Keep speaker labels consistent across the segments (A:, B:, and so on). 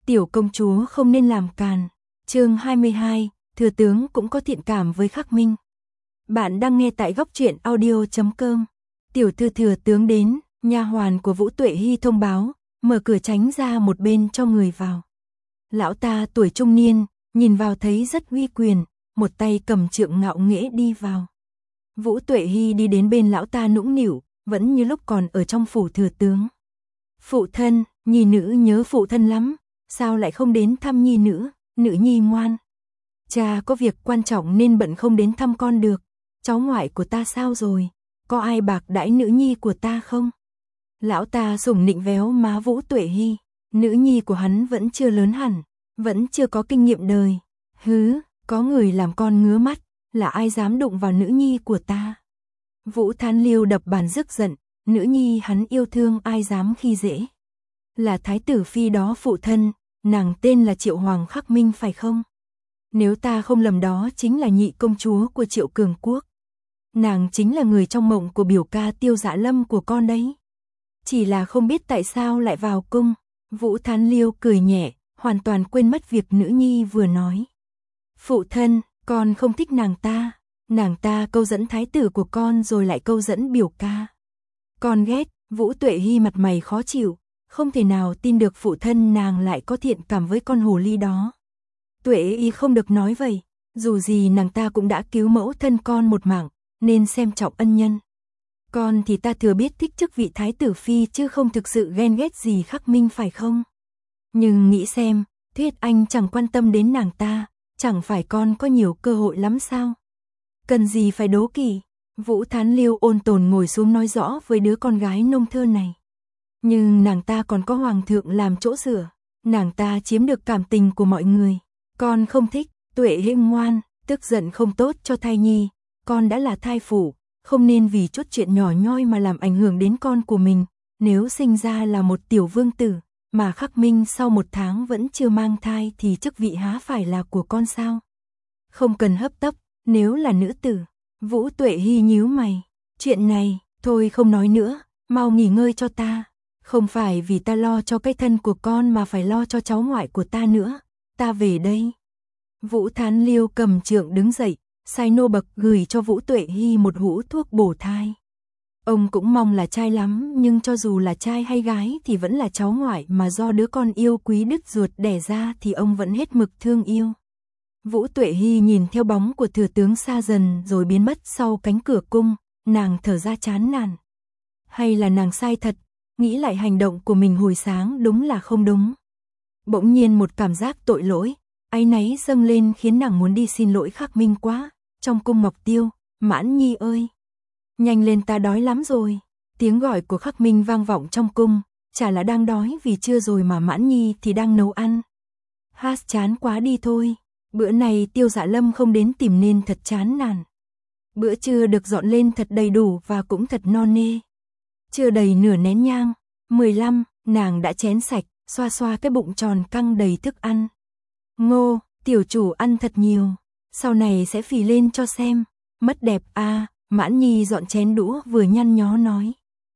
A: tiểu công chúa không nên làm càn. Chương 22, thừa tướng cũng có thiện cảm với Khắc Minh. Bạn đang nghe tại góc truyện audio.com. Tiểu thư thừa tướng đến, nha hoàn của Vũ Tuệ Hy thông báo, mở cửa tránh ra một bên cho người vào. Lão ta tuổi trung niên, nhìn vào thấy rất uy quyền, một tay cầm trượng ngạo nghễ đi vào. Vũ Tuệ Hy đi đến bên lão ta nũng nịu, vẫn như lúc còn ở trong phủ thừa tướng. Phụ thân, nhi nữ nhớ phụ thân lắm, sao lại không đến thăm nhi nữ, nữ nhi ngoan. Cha có việc quan trọng nên bận không đến thăm con được, cháu ngoại của ta sao rồi, có ai bạc đãi nữ nhi của ta không? Lão ta sủng nịnh véo má Vũ Tuệ Hy, nữ nhi của hắn vẫn chưa lớn hẳn, vẫn chưa có kinh nghiệm đời. Hứ, có người làm con ngứa mắt, là ai dám đụng vào nữ nhi của ta? Vũ Thán Liêu đập bàn rức giận, nữ nhi hắn yêu thương ai dám khi dễ? Là thái tử phi đó phụ thân, nàng tên là Triệu Hoàng Khắc Minh phải không? Nếu ta không lầm đó chính là nhị công chúa của Triệu Cường Quốc. Nàng chính là người trong mộng của biểu ca Tiêu Dạ Lâm của con đấy. Chỉ là không biết tại sao lại vào cung. Vũ Thán Liêu cười nhẹ, hoàn toàn quên mất việc nữ nhi vừa nói. Phụ thân, con không thích nàng ta câu dẫn thái tử của con rồi lại câu dẫn biểu ca. Con ghét. Vũ Tuệ Hy mặt mày khó chịu, không thể nào tin được phụ thân nàng lại có thiện cảm với con hồ ly đó. Tuệ Hy không được nói vậy, dù gì nàng ta cũng đã cứu mẫu thân con một mạng, nên xem trọng ân nhân. Con thì ta thừa biết thích chức vị thái tử phi chứ không thực sự ghen ghét gì Khắc Minh phải không? Nhưng nghĩ xem, Thuyết Anh chẳng quan tâm đến nàng ta, chẳng phải con có nhiều cơ hội lắm sao? Cần gì phải đố kỵ? Vũ Thán Liêu ôn tồn ngồi xuống nói rõ với đứa con gái nông thơ này. Nhưng nàng ta còn có hoàng thượng làm chỗ dựa, nàng ta chiếm được cảm tình của mọi người. Con không thích. Tuệ Hy ngoan, tức giận không tốt cho thai nhi, con đã là thai phụ, không nên vì chút chuyện nhỏ nhoi mà làm ảnh hưởng đến con của mình. Nếu sinh ra là một tiểu vương tử, mà Khắc Minh sau 1 tháng vẫn chưa mang thai thì chức vị há phải là của con sao? Không cần hấp tấp, nếu là nữ tử. Vũ Tuệ Hy nhíu mày, chuyện này, thôi không nói nữa, mau nghỉ ngơi cho ta. Không phải vì ta lo cho cái thân của con mà phải lo cho cháu ngoại của ta nữa, ta về đây. Vũ Thán Liêu cầm trượng đứng dậy, sai nô bộc gửi cho Vũ Tuệ Hy một hũ thuốc bổ thai. Ông cũng mong là trai lắm, nhưng cho dù là trai hay gái thì vẫn là cháu ngoại mà do đứa con yêu quý đứt ruột đẻ ra thì ông vẫn hết mực thương yêu. Vũ Tuệ Hy nhìn theo bóng của thừa tướng xa dần rồi biến mất sau cánh cửa cung, nàng thở ra chán nản. Hay là nàng sai thật, nghĩ lại hành động của mình hồi sáng đúng là không đúng. Bỗng nhiên một cảm giác tội lỗi, áy náy dâng lên khiến nàng muốn đi xin lỗi Khắc Minh quá. Trong cung Mộc Tiêu, Mãn Nhi ơi, nhanh lên ta đói lắm rồi. Tiếng gọi của Khắc Minh vang vọng trong cung, chả là đang đói vì trưa rồi mà Mãn Nhi thì đang nấu ăn. Hát chán quá đi thôi, bữa này Tiêu Dạ Lâm không đến tìm nên thật chán nản. Bữa trưa được dọn lên thật đầy đủ và cũng thật no nê. Chưa đầy nửa nén nhang, 15, nàng đã chén sạch, xoa xoa cái bụng tròn căng đầy thức ăn. Ngô, tiểu chủ ăn thật nhiều, sau này sẽ phì lên cho xem, mất đẹp à. Mãn Nhi dọn chén đũa vừa nhăn nhó nói.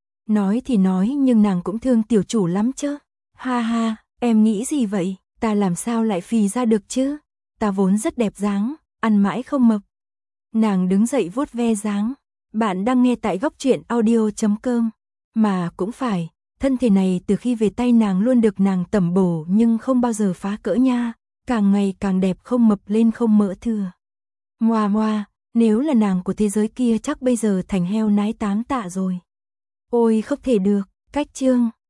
A: Nói thì nói nhưng nàng cũng thương tiểu chủ lắm chứ. Ha ha, em nghĩ gì vậy, ta làm sao lại phì ra được chứ, ta vốn rất đẹp dáng, ăn mãi không mập. Nàng đứng dậy vuốt ve dáng. Bạn đang nghe tại góc truyện audio.com. Mà cũng phải, thân thể này từ khi về tay nàng luôn được nàng tẩm bổ nhưng không bao giờ phá cỡ nha, càng ngày càng đẹp không mập lên không mỡ thừa. Ngoà ngoà, nếu là nàng của thế giới kia chắc bây giờ thành heo nái 8 tạ rồi. Ôi không thể được, cách chương.